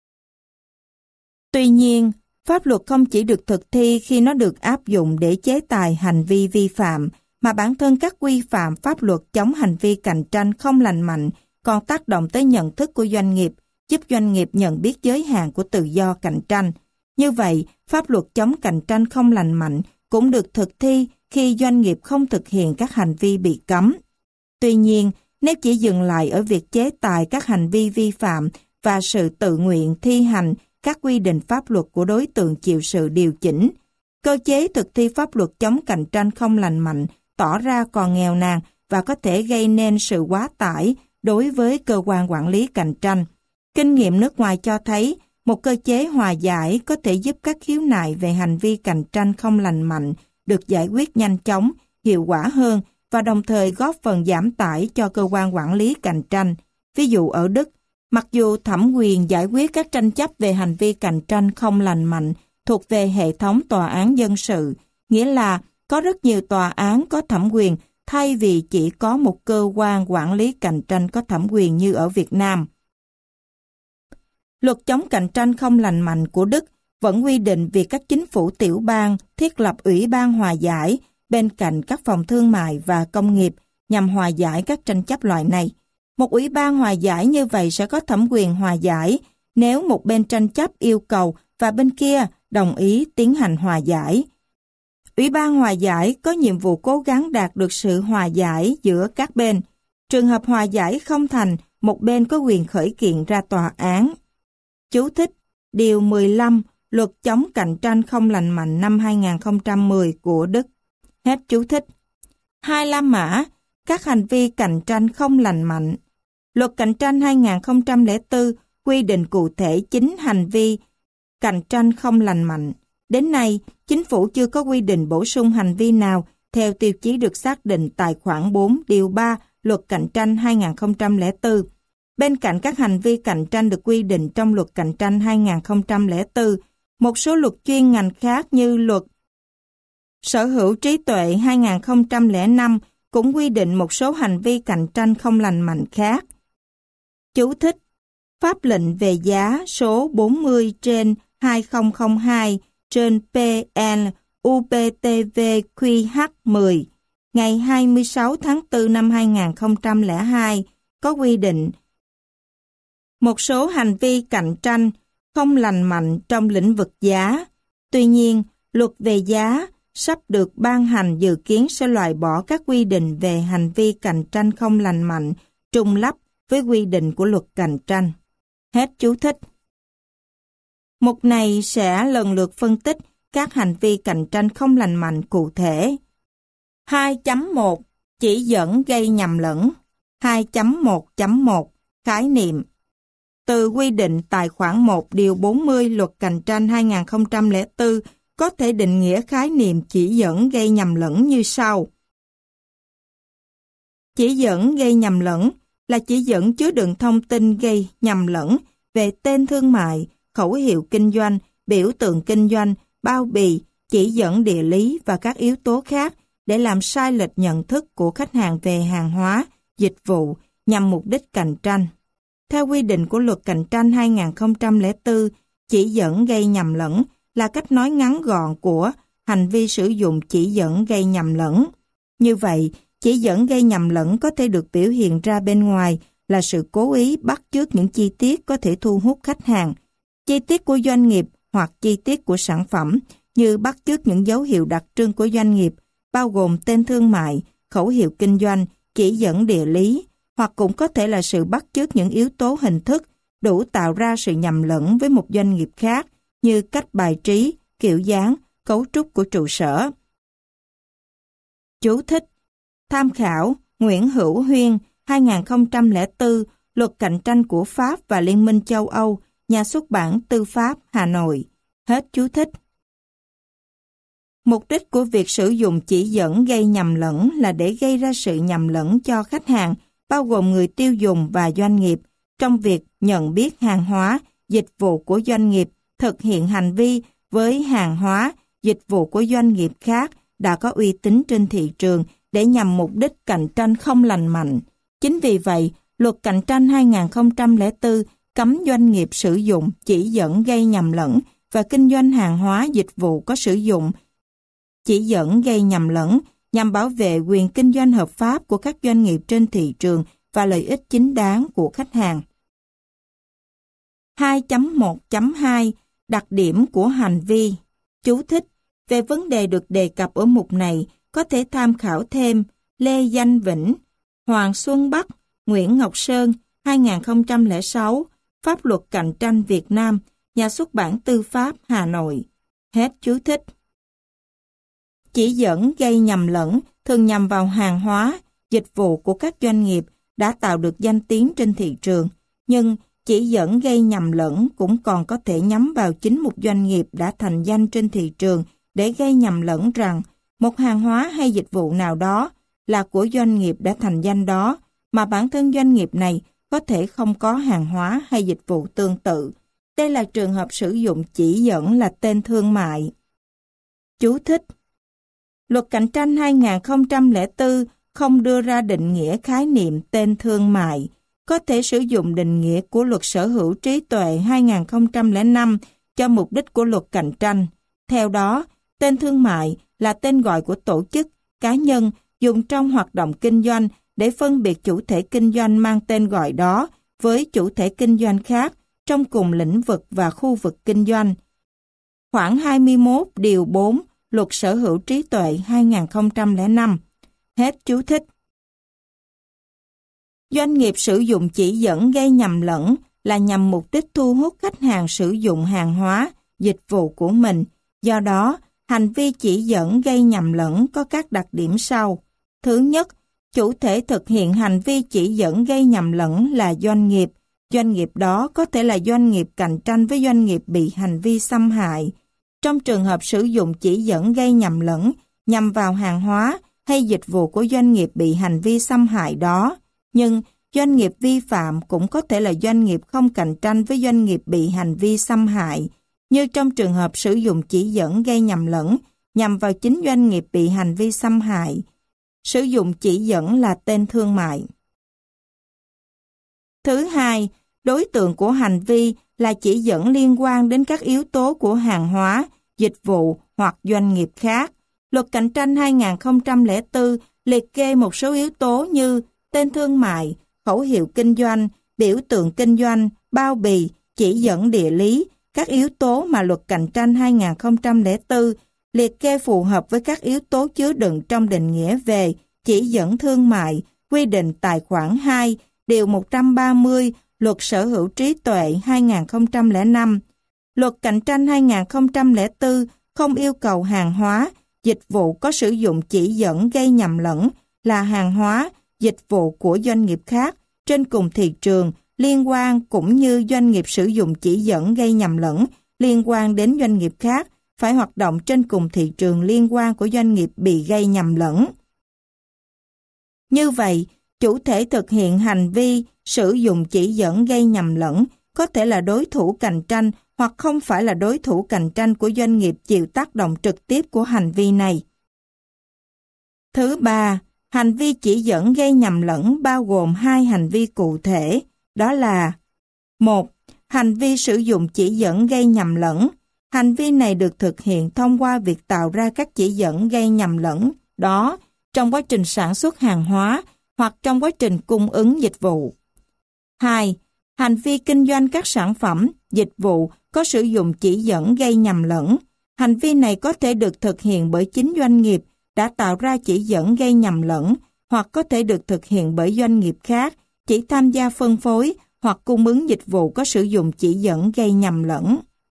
Tuy nhiên, pháp luật không chỉ được thực thi khi nó được áp dụng để chế tài hành vi vi phạm, mà bản thân các quy phạm pháp luật chống hành vi cạnh tranh không lành mạnh còn tác động tới nhận thức của doanh nghiệp, giúp doanh nghiệp nhận biết giới hạn của tự do cạnh tranh. Như vậy, pháp luật chống cạnh tranh không lành mạnh cũng được thực thi khi doanh nghiệp không thực hiện các hành vi bị cấm. Tuy nhiên, nếu chỉ dừng lại ở việc chế tài các hành vi vi phạm và sự tự nguyện thi hành các quy định pháp luật của đối tượng chịu sự điều chỉnh, cơ chế thực thi pháp luật chống cạnh tranh không lành mạnh tỏ ra còn nghèo nàn và có thể gây nên sự quá tải đối với cơ quan quản lý cạnh tranh. Kinh nghiệm nước ngoài cho thấy một cơ chế hòa giải có thể giúp các khiếu nại về hành vi cạnh tranh không lành mạnh được giải quyết nhanh chóng, hiệu quả hơn và đồng thời góp phần giảm tải cho cơ quan quản lý cạnh tranh. Ví dụ ở Đức, mặc dù thẩm quyền giải quyết các tranh chấp về hành vi cạnh tranh không lành mạnh thuộc về hệ thống tòa án dân sự, nghĩa là có rất nhiều tòa án có thẩm quyền thay vì chỉ có một cơ quan quản lý cạnh tranh có thẩm quyền như ở Việt Nam. Luật chống cạnh tranh không lành mạnh của Đức vẫn quy định việc các chính phủ tiểu bang thiết lập ủy ban hòa giải bên cạnh các phòng thương mại và công nghiệp nhằm hòa giải các tranh chấp loại này. Một ủy ban hòa giải như vậy sẽ có thẩm quyền hòa giải nếu một bên tranh chấp yêu cầu và bên kia đồng ý tiến hành hòa giải. Ủy ban hòa giải có nhiệm vụ cố gắng đạt được sự hòa giải giữa các bên. Trường hợp hòa giải không thành, một bên có quyền khởi kiện ra tòa án. Chú thích: Điều 15 Luật chống cạnh tranh không lành mạnh năm 2010 của Đức. Hết chú thích. 25 mã các hành vi cạnh tranh không lành mạnh. Luật Cạnh tranh 2004 quy định cụ thể 9 hành vi cạnh tranh không lành mạnh. Đến nay, chính phủ chưa có quy định bổ sung hành vi nào theo tiêu chí được xác định tại khoản 4 điều 3 Luật Cạnh tranh 2004. Bên cạnh các hành vi cạnh tranh được quy định trong Luật Cạnh tranh 2004, một số luật chuyên ngành khác như Luật Sở hữu trí tuệ 2005 cũng quy định một số hành vi cạnh tranh không lành mạnh khác. Chú thích: Pháp lệnh về giá số 40/2002/PL UPTV-QH10 ngày 26 tháng 4 năm 2002 có quy định một số hành vi cạnh tranh không lành mạnh trong lĩnh vực giá. Tuy nhiên, luật về giá sắp được ban hành dự kiến sẽ loại bỏ các quy định về hành vi cạnh tranh không lành mạnh trùng lắp với quy định của luật cạnh tranh. Hết chú thích. Mục này sẽ lần lượt phân tích các hành vi cạnh tranh không lành mạnh cụ thể. 2.1 Chỉ dẫn gây nhầm lẫn. 2.1.1 Khái niệm. từ quy định tại khoản 1 điều 40 Luật Cạnh tranh 2004 có thể định nghĩa khái niệm chỉ dẫn gây nhầm lẫn như sau. Chỉ dẫn gây nhầm lẫn là chỉ dẫn chứa đựng thông tin gây nhầm lẫn về tên thương mại, khẩu hiệu kinh doanh, biểu tượng kinh doanh, bao bì, chỉ dẫn địa lý và các yếu tố khác để làm sai lệch nhận thức của khách hàng về hàng hóa, dịch vụ nhằm mục đích cạnh tranh. Theo quy định của Luật Cạnh tranh 2004, chỉ dẫn gây nhầm lẫn là cách nói ngắn gọn của hành vi sử dụng chỉ dẫn gây nhầm lẫn. Như vậy, chỉ dẫn gây nhầm lẫn có thể được biểu hiện ra bên ngoài là sự cố ý bắt chước những chi tiết có thể thu hút khách hàng, chi tiết của doanh nghiệp hoặc chi tiết của sản phẩm, như bắt chước những dấu hiệu đặc trưng của doanh nghiệp, bao gồm tên thương mại, khẩu hiệu kinh doanh, chỉ dẫn địa lý, hoặc cũng có thể là sự bắt chước những yếu tố hình thức đủ tạo ra sự nhầm lẫn với một doanh nghiệp khác, như cách bài trí, kiểu dáng, cấu trúc của trụ sở. Chú thích: Tham khảo Nguyễn Hữu Huyên, 2004, Luật Cạnh tranh của Pháp và Liên minh châu Âu, Nhà xuất bản Tư pháp, Hà Nội. Hết chú thích. Mục đích của việc sử dụng chỉ dẫn gây nhầm lẫn là để gây ra sự nhầm lẫn cho khách hàng, bao gồm người tiêu dùng và doanh nghiệp, trong việc nhận biết hàng hóa, dịch vụ của doanh nghiệp, thực hiện hành vi với hàng hóa, dịch vụ của doanh nghiệp khác đã có uy tín trên thị trường để nhằm mục đích cạnh tranh không lành mạnh. Chính vì vậy, Luật Cạnh tranh 2004 cấm doanh nghiệp sử dụng chỉ dẫn gây nhầm lẫn và kinh doanh hàng hóa dịch vụ có sử dụng chỉ dẫn gây nhầm lẫn nhằm bảo vệ quyền kinh doanh hợp pháp của các doanh nghiệp trên thị trường và lợi ích chính đáng của khách hàng. 2.1.2 Đặc điểm của hành vi. Chú thích: Về vấn đề được đề cập ở mục này, có thể tham khảo thêm Lê Danh Vĩnh, Hoàng Xuân Bắc, Nguyễn Ngọc Sơn, 2006, Pháp luật cạnh tranh Việt Nam, Nhà xuất bản Tư pháp, Hà Nội. Hết chú thích. Chỉ dẫn gây nhầm lẫn thường nhằm vào hàng hóa, dịch vụ của các doanh nghiệp đã tạo được danh tiếng trên thị trường, nhưng chỉ dẫn gây nhầm lẫn cũng còn có thể nhắm vào chính một doanh nghiệp đã thành danh trên thị trường để gây nhầm lẫn rằng một hàng hóa hay dịch vụ nào đó là của doanh nghiệp đã thành danh đó, mà bản thân doanh nghiệp này có thể không có hàng hóa hay dịch vụ tương tự. Đây là trường hợp sử dụng chỉ dẫn là tên thương mại. Chú thích: Luật Cạnh tranh 2004 không đưa ra định nghĩa khái niệm tên thương mại, có thể sử dụng định nghĩa của Luật Sở hữu trí tuệ 2005 cho mục đích của Luật Cạnh tranh. Theo đó, tên thương mại là tên gọi của tổ chức, cá nhân dùng trong hoạt động kinh doanh để phân biệt chủ thể kinh doanh mang tên gọi đó với chủ thể kinh doanh khác trong cùng lĩnh vực và khu vực kinh doanh. Khoản 21 điều 4 Luật Sở hữu trí tuệ 2005. Hết chú thích. Doanh nghiệp sử dụng chỉ dẫn gây nhầm lẫn là nhằm mục đích thu hút khách hàng sử dụng hàng hóa, dịch vụ của mình. Do đó, hành vi chỉ dẫn gây nhầm lẫn có các đặc điểm sau. Thứ nhất, chủ thể thực hiện hành vi chỉ dẫn gây nhầm lẫn là doanh nghiệp. Doanh nghiệp đó có thể là doanh nghiệp cạnh tranh với doanh nghiệp bị hành vi xâm hại. Trong trường hợp sử dụng chỉ dẫn gây nhầm lẫn nhằm vào hàng hóa hay dịch vụ của doanh nghiệp bị hành vi xâm hại đó, nhưng doanh nghiệp vi phạm cũng có thể là doanh nghiệp không cạnh tranh với doanh nghiệp bị hành vi xâm hại, như trong trường hợp sử dụng chỉ dẫn gây nhầm lẫn nhằm vào chính doanh nghiệp bị hành vi xâm hại. Sử dụng chỉ dẫn là tên thương mại. Thứ hai, đối tượng của hành vi là chỉ dẫn liên quan đến các yếu tố của hàng hóa, dịch vụ hoặc doanh nghiệp khác. Luật Cạnh tranh 2004 liệt kê một số yếu tố như tên thương mại, khẩu hiệu kinh doanh, biểu tượng kinh doanh, bao bì, chỉ dẫn địa lý, các yếu tố mà Luật Cạnh tranh 2004 liệt kê phù hợp với các yếu tố chứa đựng trong định nghĩa về chỉ dẫn thương mại, quy định tại khoản 2, điều 130 Luật Sở hữu trí tuệ 2005. Luật Cạnh tranh 2004 không yêu cầu hàng hóa, dịch vụ có sử dụng chỉ dẫn gây nhầm lẫn là hàng hóa, dịch vụ của doanh nghiệp khác trên cùng thị trường liên quan cũng như doanh nghiệp sử dụng chỉ dẫn gây nhầm lẫn liên quan đến doanh nghiệp khác phải hoạt động trên cùng thị trường liên quan của doanh nghiệp bị gây nhầm lẫn. Như vậy, chủ thể thực hiện hành vi sử dụng chỉ dẫn gây nhầm lẫn có thể là đối thủ cạnh tranh hoặc không phải là đối thủ cạnh tranh của doanh nghiệp chịu tác động trực tiếp của hành vi này. Thứ ba, hành vi chỉ dẫn gây nhầm lẫn bao gồm hai hành vi cụ thể, đó là: 1. Hành vi sử dụng chỉ dẫn gây nhầm lẫn. Hành vi này được thực hiện thông qua việc tạo ra các chỉ dẫn gây nhầm lẫn đó trong quá trình sản xuất hàng hóa hoặc trong quá trình cung ứng dịch vụ. 2. Hành vi kinh doanh các sản phẩm, dịch vụ có sử dụng chỉ dẫn gây nhầm lẫn. Hành vi này có thể được thực hiện bởi chính doanh nghiệp đã tạo ra chỉ dẫn gây nhầm lẫn hoặc có thể được thực hiện bởi doanh nghiệp khác chỉ tham gia phân phối hoặc cung ứng dịch vụ có sử dụng chỉ dẫn gây nhầm lẫn.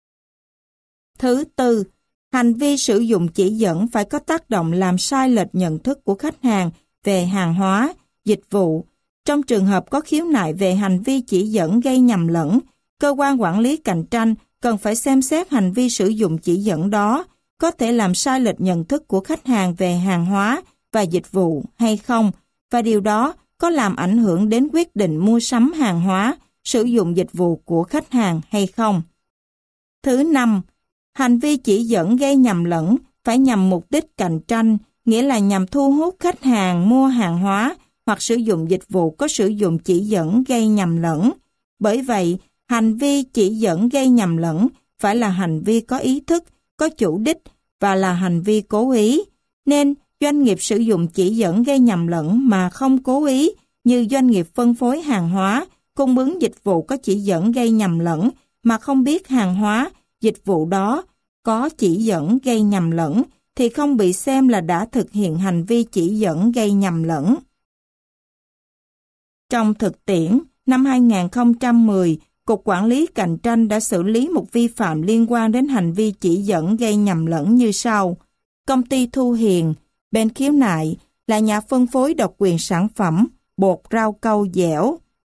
Thứ tư, hành vi sử dụng chỉ dẫn phải có tác động làm sai lệch nhận thức của khách hàng về hàng hóa, dịch vụ. Trong trường hợp có khiếu nại về hành vi chỉ dẫn gây nhầm lẫn, cơ quan quản lý cạnh tranh cần phải xem xét hành vi sử dụng chỉ dẫn đó có thể làm sai lệch nhận thức của khách hàng về hàng hóa và dịch vụ hay không, và điều đó có làm ảnh hưởng đến quyết định mua sắm hàng hóa, sử dụng dịch vụ của khách hàng hay không. Thứ năm, hành vi chỉ dẫn gây nhầm lẫn phải nhằm mục đích cạnh tranh, nghĩa là nhằm thu hút khách hàng mua hàng hóa hoặc sử dụng dịch vụ có sử dụng chỉ dẫn gây nhầm lẫn. Bởi vậy, hành vi chỉ dẫn gây nhầm lẫn phải là hành vi có ý thức, có chủ đích và là hành vi cố ý. Nên, doanh nghiệp sử dụng chỉ dẫn gây nhầm lẫn mà không cố ý, như doanh nghiệp phân phối hàng hóa, cung ứng dịch vụ có chỉ dẫn gây nhầm lẫn mà không biết hàng hóa, dịch vụ đó có chỉ dẫn gây nhầm lẫn, thì không bị xem là đã thực hiện hành vi chỉ dẫn gây nhầm lẫn. Trong thực tiễn, năm 2010, Cục Quản lý Cạnh tranh đã xử lý một vi phạm liên quan đến hành vi chỉ dẫn gây nhầm lẫn như sau. Công ty Thu Hiền, bên khiếu nại, là nhà phân phối độc quyền sản phẩm bột rau câu dẻo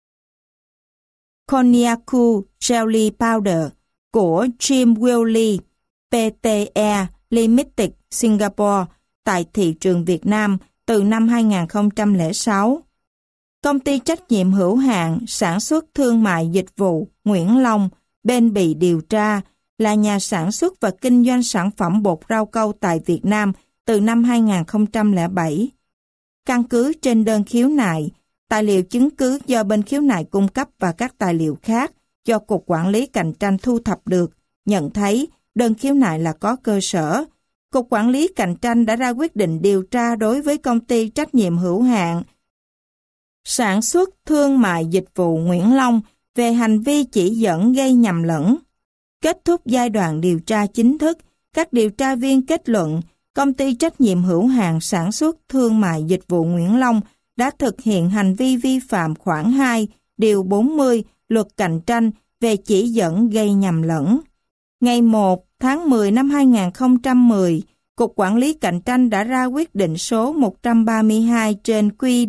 Konnyaku Jelly Powder của Jim Wiley Pte Limited Singapore tại thị trường Việt Nam từ năm 2006. Công ty trách nhiệm hữu hạn sản xuất thương mại dịch vụ Nguyễn Long bên bị điều tra là nhà sản xuất và kinh doanh sản phẩm bột rau câu tại Việt Nam từ năm 2007. Căn cứ trên đơn khiếu nại, tài liệu chứng cứ do bên khiếu nại cung cấp và các tài liệu khác do Cục Quản lý Cạnh tranh thu thập được, nhận thấy đơn khiếu nại là có cơ sở. Cục Quản lý Cạnh tranh đã ra quyết định điều tra đối với công ty trách nhiệm hữu hạn sản xuất thương mại dịch vụ Nguyễn Long về hành vi chỉ dẫn gây nhầm lẫn. Kết thúc giai đoạn điều tra chính thức, các điều tra viên kết luận công ty trách nhiệm hữu hạn sản xuất thương mại dịch vụ Nguyễn Long đã thực hiện hành vi vi phạm khoản 2, điều 40 Luật Cạnh tranh về chỉ dẫn gây nhầm lẫn. Ngày 1 tháng 10 năm 2010, Cục Quản lý Cạnh tranh đã ra quyết định số 132 trên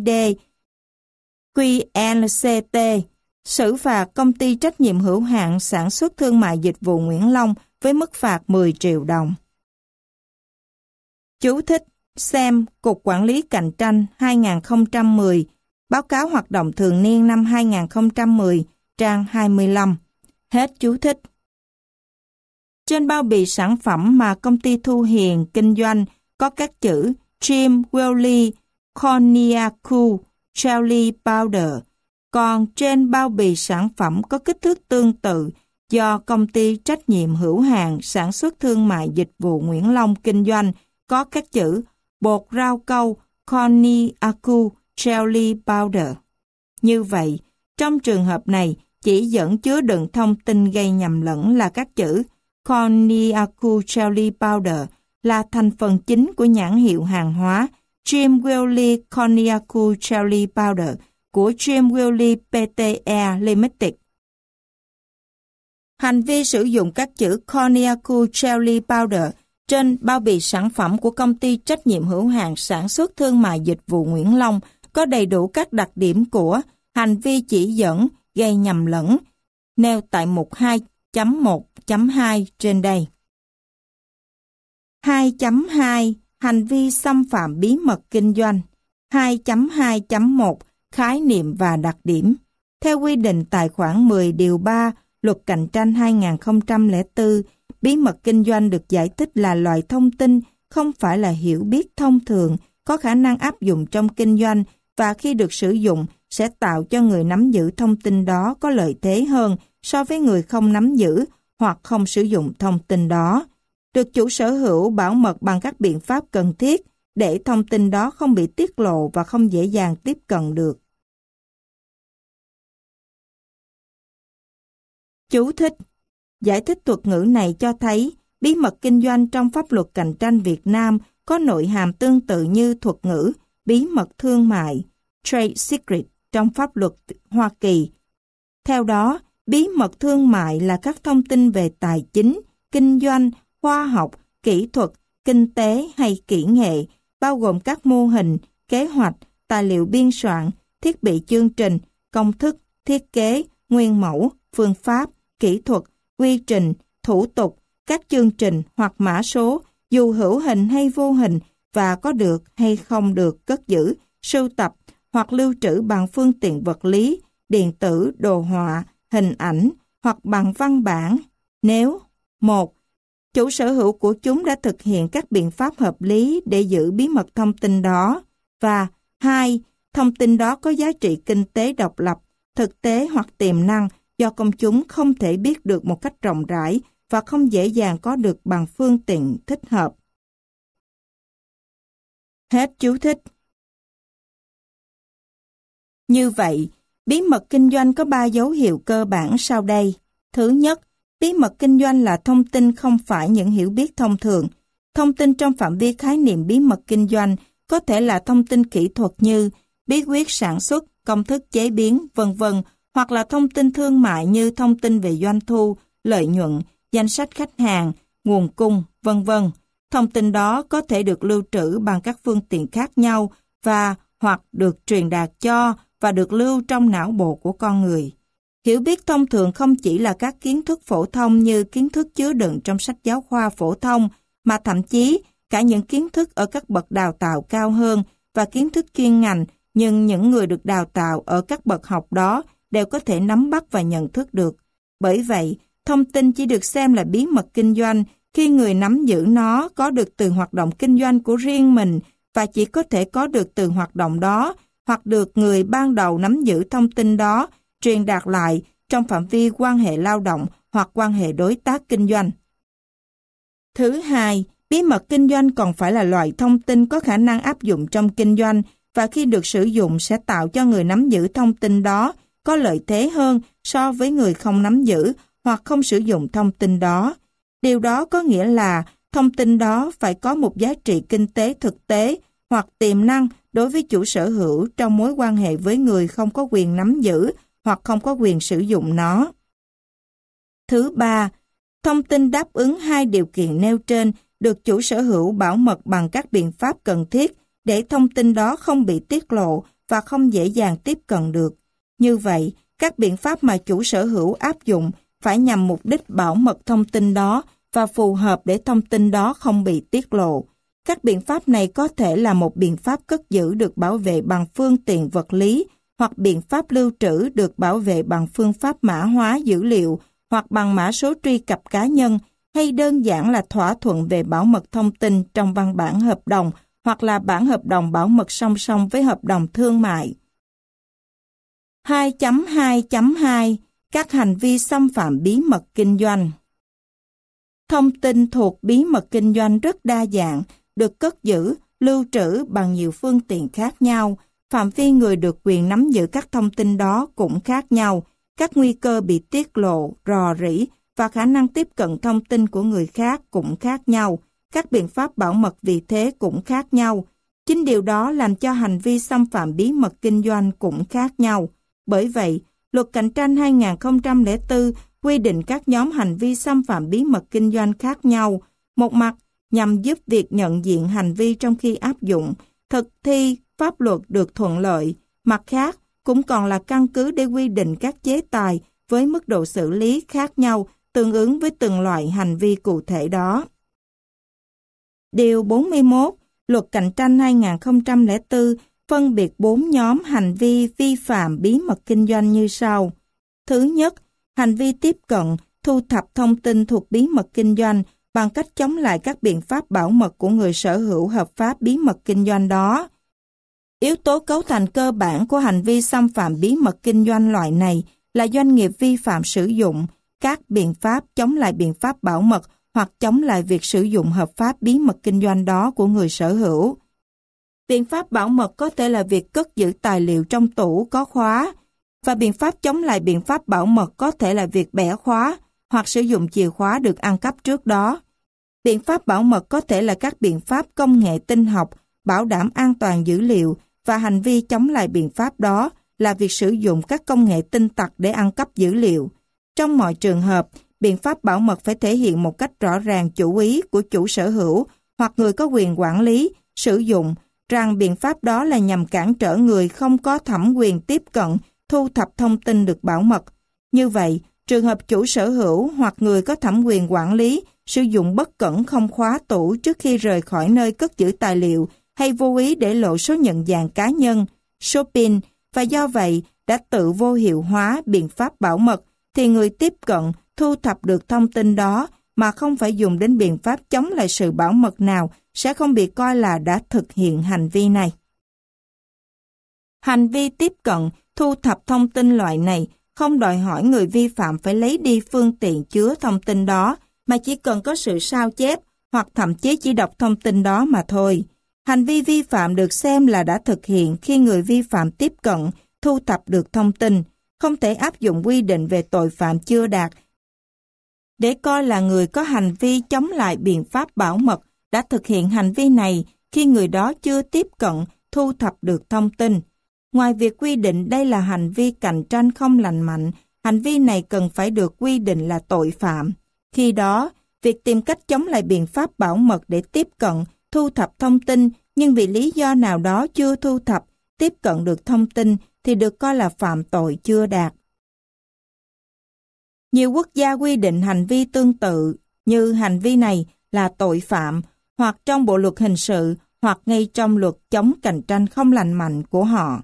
QNCT xử phạt công ty trách nhiệm hữu hạn sản xuất thương mại dịch vụ Nguyễn Long với mức phạt 10 triệu đồng. Chú thích xem Cục Quản lý Cạnh tranh 2010, báo cáo hoạt động thường niên năm 2010, trang 25. Hết chú thích. Trên bao bì sản phẩm mà công ty Thu Hiền kinh doanh có các chữ Jim Wiley Konnyaku Jelly Powder, còn trên bao bì sản phẩm có kích thước tương tự do công ty trách nhiệm hữu hạn sản xuất thương mại dịch vụ Nguyễn Long kinh doanh có các chữ bột rau câu Konnyaku Jelly Powder. Như vậy, trong trường hợp này, chỉ dẫn chứa đựng thông tin gây nhầm lẫn là các chữ Konnyaku Jelly Powder là thành phần chính của nhãn hiệu hàng hóa Jim Wiley Konnyaku Jelly Powder của Jim Wiley Pte Limited. Hành vi sử dụng các chữ Konnyaku Jelly Powder trên bao bì sản phẩm của công ty trách nhiệm hữu hạn sản xuất thương mại dịch vụ Nguyễn Long có đầy đủ các đặc điểm của hành vi chỉ dẫn gây nhầm lẫn, nêu tại mục 2.1.2 trên đây. 2.2 Hành vi xâm phạm bí mật kinh doanh. 2.2.1 Khái niệm và đặc điểm. Theo quy định tại khoản 10 điều 3 Luật Cạnh tranh 2004, bí mật kinh doanh được giải thích là loại thông tin không phải là hiểu biết thông thường, có khả năng áp dụng trong kinh doanh và khi được sử dụng sẽ tạo cho người nắm giữ thông tin đó có lợi thế hơn so với người không nắm giữ hoặc không sử dụng thông tin đó. Được chủ sở hữu bảo mật bằng các biện pháp cần thiết để thông tin đó không bị tiết lộ và không dễ dàng tiếp cận được. Chú thích: giải thích thuật ngữ này cho thấy bí mật kinh doanh trong pháp luật cạnh tranh Việt Nam có nội hàm tương tự như thuật ngữ bí mật thương mại, trade secret trong pháp luật Hoa Kỳ. Theo đó, bí mật thương mại là các thông tin về tài chính, kinh doanh, khoa học, kỹ thuật, kinh tế hay kỹ nghệ, bao gồm các mô hình, kế hoạch, tài liệu biên soạn, thiết bị chương trình, công thức, thiết kế, nguyên mẫu, phương pháp, kỹ thuật, quy trình, thủ tục, các chương trình hoặc mã số, dù hữu hình hay vô hình và có được hay không được cất giữ, sưu tập hoặc lưu trữ bằng phương tiện vật lý, điện tử, đồ họa, hình ảnh hoặc bằng văn bản. Nếu 1. Chủ sở hữu của chúng đã thực hiện các biện pháp hợp lý để giữ bí mật thông tin đó, và 2. Thông tin đó có giá trị kinh tế độc lập, thực tế hoặc tiềm năng do công chúng không thể biết được một cách rộng rãi và không dễ dàng có được bằng phương tiện thích hợp. Hết chú thích. Như vậy, bí mật kinh doanh có 3 dấu hiệu cơ bản sau đây. Thứ nhất, bí mật kinh doanh là thông tin không phải những hiểu biết thông thường. Thông tin trong phạm vi khái niệm bí mật kinh doanh có thể là thông tin kỹ thuật như bí quyết sản xuất, công thức chế biến, v.v. hoặc là thông tin thương mại như thông tin về doanh thu, lợi nhuận, danh sách khách hàng, nguồn cung, v.v. Thông tin đó có thể được lưu trữ bằng các phương tiện khác nhau và hoặc được truyền đạt cho và được lưu trong não bộ của con người. Hiểu biết thông thường không chỉ là các kiến thức phổ thông như kiến thức chứa đựng trong sách giáo khoa phổ thông, mà thậm chí cả những kiến thức ở các bậc đào tạo cao hơn và kiến thức chuyên ngành, nhưng những người được đào tạo ở các bậc học đó đều có thể nắm bắt và nhận thức được. Bởi vậy, thông tin chỉ được xem là bí mật kinh doanh khi người nắm giữ nó có được từ hoạt động kinh doanh của riêng mình và chỉ có thể có được từ hoạt động đó hoặc được người ban đầu nắm giữ thông tin đó truyền đạt lại trong phạm vi quan hệ lao động hoặc quan hệ đối tác kinh doanh. Thứ hai, bí mật kinh doanh còn phải là loại thông tin có khả năng áp dụng trong kinh doanh và khi được sử dụng sẽ tạo cho người nắm giữ thông tin đó có lợi thế hơn so với người không nắm giữ hoặc không sử dụng thông tin đó. Điều đó có nghĩa là thông tin đó phải có một giá trị kinh tế thực tế hoặc tiềm năng đối với chủ sở hữu trong mối quan hệ với người không có quyền nắm giữ hoặc không có quyền sử dụng nó. Thứ ba, thông tin đáp ứng 2 điều kiện nêu trên được chủ sở hữu bảo mật bằng các biện pháp cần thiết để thông tin đó không bị tiết lộ và không dễ dàng tiếp cận được. Như vậy, các biện pháp mà chủ sở hữu áp dụng phải nhằm mục đích bảo mật thông tin đó và phù hợp để thông tin đó không bị tiết lộ. Các biện pháp này có thể là một biện pháp cất giữ được bảo vệ bằng phương tiện vật lý hoặc biện pháp lưu trữ được bảo vệ bằng phương pháp mã hóa dữ liệu hoặc bằng mã số truy cập cá nhân hay đơn giản là thỏa thuận về bảo mật thông tin trong văn bản hợp đồng hoặc là bản hợp đồng bảo mật song song với hợp đồng thương mại. 2.2.2 Các hành vi xâm phạm bí mật kinh doanh. Thông tin thuộc bí mật kinh doanh rất đa dạng, được cất giữ, lưu trữ bằng nhiều phương tiện khác nhau. Phạm vi người được quyền nắm giữ các thông tin đó cũng khác nhau. Các nguy cơ bị tiết lộ, rò rỉ và khả năng tiếp cận thông tin của người khác cũng khác nhau. Các biện pháp bảo mật vì thế cũng khác nhau. Chính điều đó làm cho hành vi xâm phạm bí mật kinh doanh cũng khác nhau. Bởi vậy, Luật Cạnh tranh 2004 quy định các nhóm hành vi xâm phạm bí mật kinh doanh khác nhau. Một mặt, nhằm giúp việc nhận diện hành vi trong khi áp dụng, thực thi pháp luật được thuận lợi. Mặt khác, cũng còn là căn cứ để quy định các chế tài với mức độ xử lý khác nhau tương ứng với từng loại hành vi cụ thể đó. Điều 41, Luật Cạnh tranh 2004 phân biệt 4 nhóm hành vi vi phạm bí mật kinh doanh như sau. Thứ nhất, hành vi tiếp cận, thu thập thông tin thuộc bí mật kinh doanh bằng cách chống lại các biện pháp bảo mật của người sở hữu hợp pháp bí mật kinh doanh đó. Yếu tố cấu thành cơ bản của hành vi xâm phạm bí mật kinh doanh loại này là doanh nghiệp vi phạm sử dụng các biện pháp chống lại biện pháp bảo mật hoặc chống lại việc sử dụng hợp pháp bí mật kinh doanh đó của người sở hữu. Biện pháp bảo mật có thể là việc cất giữ tài liệu trong tủ có khóa, và biện pháp chống lại biện pháp bảo mật có thể là việc bẻ khóa hoặc sử dụng chìa khóa được ăn cắp trước đó. Biện pháp bảo mật có thể là các biện pháp công nghệ tin học, bảo đảm an toàn dữ liệu, và hành vi chống lại biện pháp đó là việc sử dụng các công nghệ tin tặc để ăn cắp dữ liệu. Trong mọi trường hợp, biện pháp bảo mật phải thể hiện một cách rõ ràng chủ ý của chủ sở hữu hoặc người có quyền quản lý, sử dụng, rằng biện pháp đó là nhằm cản trở người không có thẩm quyền tiếp cận, thu thập thông tin được bảo mật. Như vậy, trường hợp chủ sở hữu hoặc người có thẩm quyền quản lý sử dụng bất cẩn không khóa tủ trước khi rời khỏi nơi cất giữ tài liệu hay vô ý để lộ số nhận dạng cá nhân, số PIN, và do vậy đã tự vô hiệu hóa biện pháp bảo mật, thì người tiếp cận thu thập được thông tin đó mà không phải dùng đến biện pháp chống lại sự bảo mật nào sẽ không bị coi là đã thực hiện hành vi này. Hành vi tiếp cận, thu thập thông tin loại này không đòi hỏi người vi phạm phải lấy đi phương tiện chứa thông tin đó, mà chỉ cần có sự sao chép hoặc thậm chí chỉ đọc thông tin đó mà thôi. Hành vi vi phạm được xem là đã thực hiện khi người vi phạm tiếp cận, thu thập được thông tin, không thể áp dụng quy định về tội phạm chưa đạt để coi là người có hành vi chống lại biện pháp bảo mật đã thực hiện hành vi này khi người đó chưa tiếp cận, thu thập được thông tin. Ngoài việc quy định đây là hành vi cạnh tranh không lành mạnh, hành vi này cần phải được quy định là tội phạm. Khi đó, việc tìm cách chống lại biện pháp bảo mật để tiếp cận, thu thập thông tin nhưng vì lý do nào đó chưa thu thập, tiếp cận được thông tin thì được coi là phạm tội chưa đạt. Nhiều quốc gia quy định hành vi tương tự như hành vi này là tội phạm hoặc trong bộ luật hình sự hoặc ngay trong luật chống cạnh tranh không lành mạnh của họ.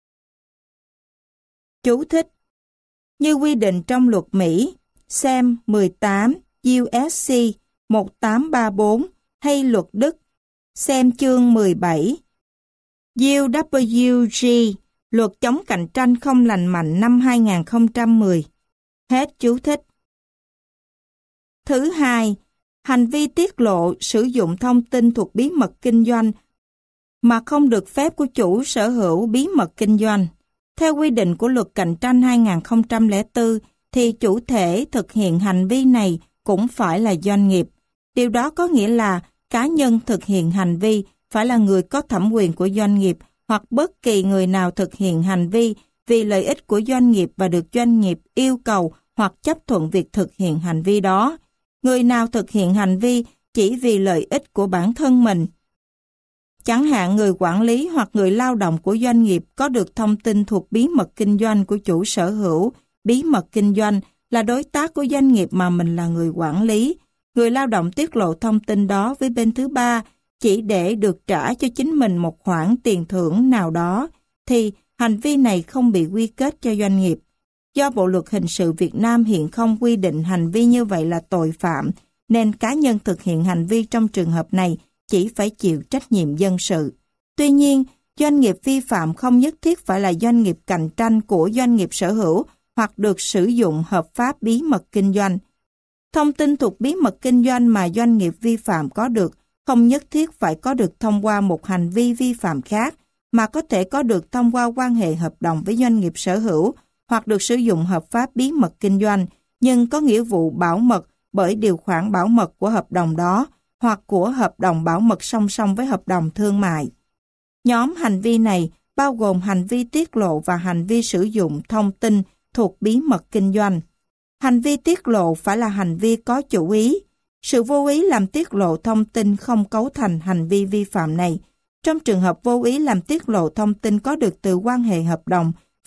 Chú thích: như quy định trong luật Mỹ, xem 18 USC 1834 hay luật Đức, xem chương 17 UWG, luật chống cạnh tranh không lành mạnh năm 2010. Hết chú thích. Thứ hai, hành vi tiết lộ sử dụng thông tin thuộc bí mật kinh doanh mà không được phép của chủ sở hữu bí mật kinh doanh. Theo quy định của luật cạnh tranh 2004, thì chủ thể thực hiện hành vi này cũng phải là doanh nghiệp. Điều đó có nghĩa là cá nhân thực hiện hành vi phải là người có thẩm quyền của doanh nghiệp hoặc bất kỳ người nào thực hiện hành vi vì lợi ích của doanh nghiệp và được doanh nghiệp yêu cầu hoặc chấp thuận việc thực hiện hành vi đó. Người nào thực hiện hành vi chỉ vì lợi ích của bản thân mình. Chẳng hạn người quản lý hoặc người lao động của doanh nghiệp có được thông tin thuộc bí mật kinh doanh của chủ sở hữu, bí mật kinh doanh là đối tác của doanh nghiệp mà mình là người quản lý. Người lao động tiết lộ thông tin đó với bên thứ ba chỉ để được trả cho chính mình một khoản tiền thưởng nào đó, thì hành vi này không bị quy kết cho doanh nghiệp. Do Bộ luật hình sự Việt Nam hiện không quy định hành vi như vậy là tội phạm, nên cá nhân thực hiện hành vi trong trường hợp này chỉ phải chịu trách nhiệm dân sự. Tuy nhiên, doanh nghiệp vi phạm không nhất thiết phải là doanh nghiệp cạnh tranh của doanh nghiệp sở hữu hoặc được sử dụng hợp pháp bí mật kinh doanh. Thông tin thuộc bí mật kinh doanh mà doanh nghiệp vi phạm có được không nhất thiết phải có được thông qua một hành vi vi phạm khác, mà có thể có được thông qua quan hệ hợp đồng với doanh nghiệp sở hữu hoặc được sử dụng hợp pháp bí mật kinh doanh, nhưng có nghĩa vụ bảo mật bởi điều khoản bảo mật của hợp đồng đó hoặc của hợp đồng bảo mật song song với hợp đồng thương mại. Nhóm hành vi này bao gồm hành vi tiết lộ và hành vi sử dụng thông tin thuộc bí mật kinh doanh. Hành vi tiết lộ phải là hành vi có chủ ý. Sự vô ý làm tiết lộ thông tin không cấu thành hành vi vi phạm này. Trong trường hợp vô ý làm tiết lộ thông tin có được từ quan hệ hợp đồng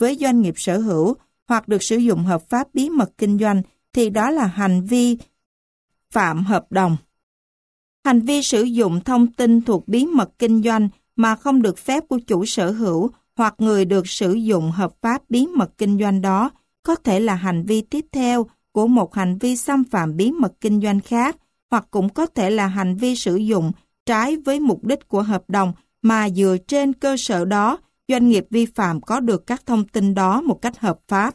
với doanh nghiệp sở hữu hoặc được sử dụng hợp pháp bí mật kinh doanh thì đó là hành vi phạm hợp đồng. Hành vi sử dụng thông tin thuộc bí mật kinh doanh mà không được phép của chủ sở hữu hoặc người được sử dụng hợp pháp bí mật kinh doanh đó có thể là hành vi tiếp theo của một hành vi xâm phạm bí mật kinh doanh khác, hoặc cũng có thể là hành vi sử dụng trái với mục đích của hợp đồng mà dựa trên cơ sở đó doanh nghiệp vi phạm có được các thông tin đó một cách hợp pháp.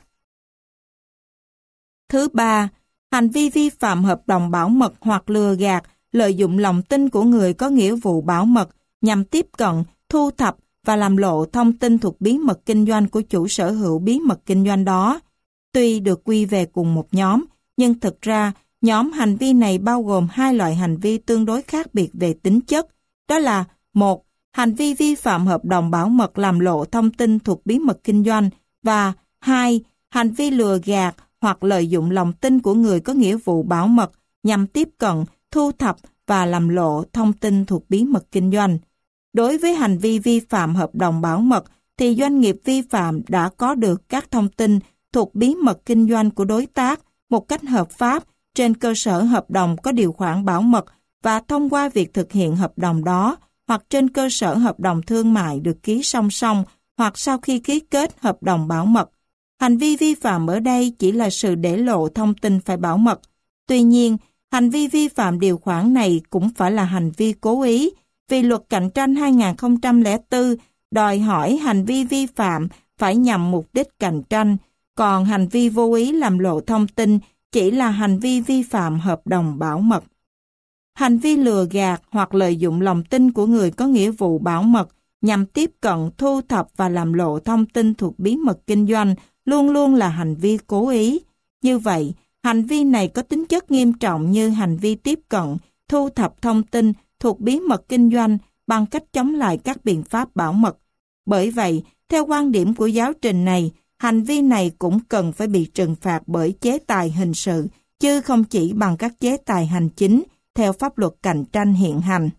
Thứ ba, hành vi vi phạm hợp đồng bảo mật hoặc lừa gạt, lợi dụng lòng tin của người có nghĩa vụ bảo mật nhằm tiếp cận, thu thập và làm lộ thông tin thuộc bí mật kinh doanh của chủ sở hữu bí mật kinh doanh đó. Tuy được quy về cùng một nhóm, nhưng thực ra nhóm hành vi này bao gồm hai loại hành vi tương đối khác biệt về tính chất. Đó là: 1. Hành vi vi phạm hợp đồng bảo mật làm lộ thông tin thuộc bí mật kinh doanh, và 2. Hành vi lừa gạt hoặc lợi dụng lòng tin của người có nghĩa vụ bảo mật nhằm tiếp cận, thu thập và làm lộ thông tin thuộc bí mật kinh doanh. Đối với hành vi vi phạm hợp đồng bảo mật thì doanh nghiệp vi phạm đã có được các thông tin thuộc bí mật kinh doanh của đối tác một cách hợp pháp trên cơ sở hợp đồng có điều khoản bảo mật và thông qua việc thực hiện hợp đồng đó, hoặc trên cơ sở hợp đồng thương mại được ký song song hoặc sau khi ký kết hợp đồng bảo mật. Hành vi vi phạm ở đây chỉ là sự để lộ thông tin phải bảo mật. Tuy nhiên, hành vi vi phạm điều khoản này cũng phải là hành vi cố ý, vì luật cạnh tranh 2004 đòi hỏi hành vi vi phạm phải nhằm mục đích cạnh tranh, còn hành vi vô ý làm lộ thông tin chỉ là hành vi vi phạm hợp đồng bảo mật. Hành vi lừa gạt hoặc lợi dụng lòng tin của người có nghĩa vụ bảo mật nhằm tiếp cận, thu thập và làm lộ thông tin thuộc bí mật kinh doanh luôn luôn là hành vi cố ý. Như vậy, hành vi này có tính chất nghiêm trọng như hành vi tiếp cận, thu thập thông tin thuộc bí mật kinh doanh bằng cách chống lại các biện pháp bảo mật. Bởi vậy, theo quan điểm của giáo trình này, hành vi này cũng cần phải bị trừng phạt bởi chế tài hình sự, chứ không chỉ bằng các chế tài hành chính theo pháp luật cạnh tranh hiện hành.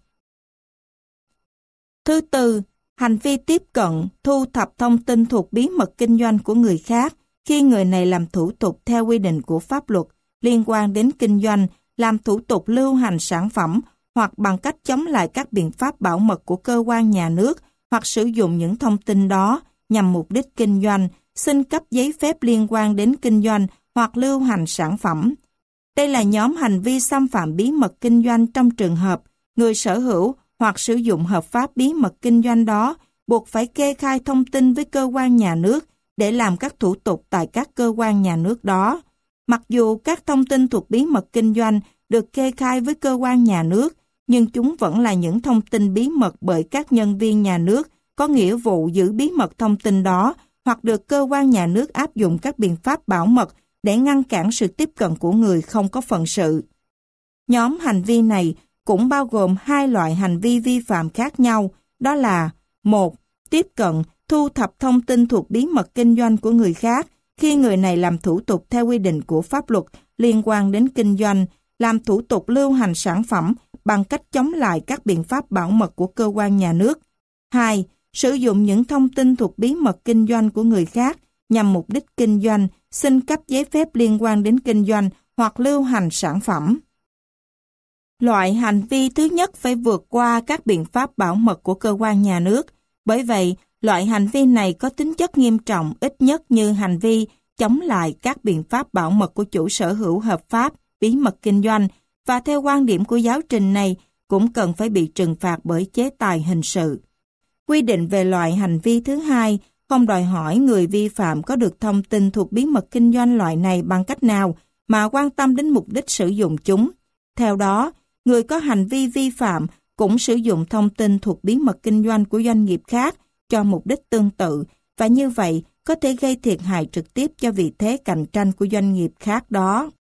Thứ tư, hành vi tiếp cận, thu thập thông tin thuộc bí mật kinh doanh của người khác khi người này làm thủ tục theo quy định của pháp luật liên quan đến kinh doanh, làm thủ tục lưu hành sản phẩm hoặc bằng cách chống lại các biện pháp bảo mật của cơ quan nhà nước hoặc sử dụng những thông tin đó nhằm mục đích kinh doanh, xin cấp giấy phép liên quan đến kinh doanh hoặc lưu hành sản phẩm. Đây là nhóm hành vi xâm phạm bí mật kinh doanh trong trường hợp người sở hữu hoặc sử dụng hợp pháp bí mật kinh doanh đó buộc phải kê khai thông tin với cơ quan nhà nước để làm các thủ tục tại các cơ quan nhà nước đó. Mặc dù các thông tin thuộc bí mật kinh doanh được kê khai với cơ quan nhà nước, nhưng chúng vẫn là những thông tin bí mật bởi các nhân viên nhà nước có nghĩa vụ giữ bí mật thông tin đó hoặc được cơ quan nhà nước áp dụng các biện pháp bảo mật để ngăn cản sự tiếp cận của người không có phận sự. Nhóm hành vi này cũng bao gồm hai loại hành vi vi phạm khác nhau, đó là: 1. Tiếp cận, thu thập thông tin thuộc bí mật kinh doanh của người khác khi người này làm thủ tục theo quy định của pháp luật liên quan đến kinh doanh, làm thủ tục lưu hành sản phẩm bằng cách chống lại các biện pháp bảo mật của cơ quan nhà nước. 2. Sử dụng những thông tin thuộc bí mật kinh doanh của người khác nhằm mục đích kinh doanh, xin cấp giấy phép liên quan đến kinh doanh hoặc lưu hành sản phẩm. Loại hành vi thứ nhất phải vượt qua các biện pháp bảo mật của cơ quan nhà nước. Bởi vậy, loại hành vi này có tính chất nghiêm trọng ít nhất như hành vi chống lại các biện pháp bảo mật của chủ sở hữu hợp pháp, bí mật kinh doanh, và theo quan điểm của giáo trình này cũng cần phải bị trừng phạt bởi chế tài hình sự. Quy định về loại hành vi thứ hai không đòi hỏi người vi phạm có được thông tin thuộc bí mật kinh doanh loại này bằng cách nào, mà quan tâm đến mục đích sử dụng chúng. Theo đó, người có hành vi vi phạm cũng sử dụng thông tin thuộc bí mật kinh doanh của doanh nghiệp khác cho mục đích tương tự, và như vậy có thể gây thiệt hại trực tiếp cho vị thế cạnh tranh của doanh nghiệp khác đó.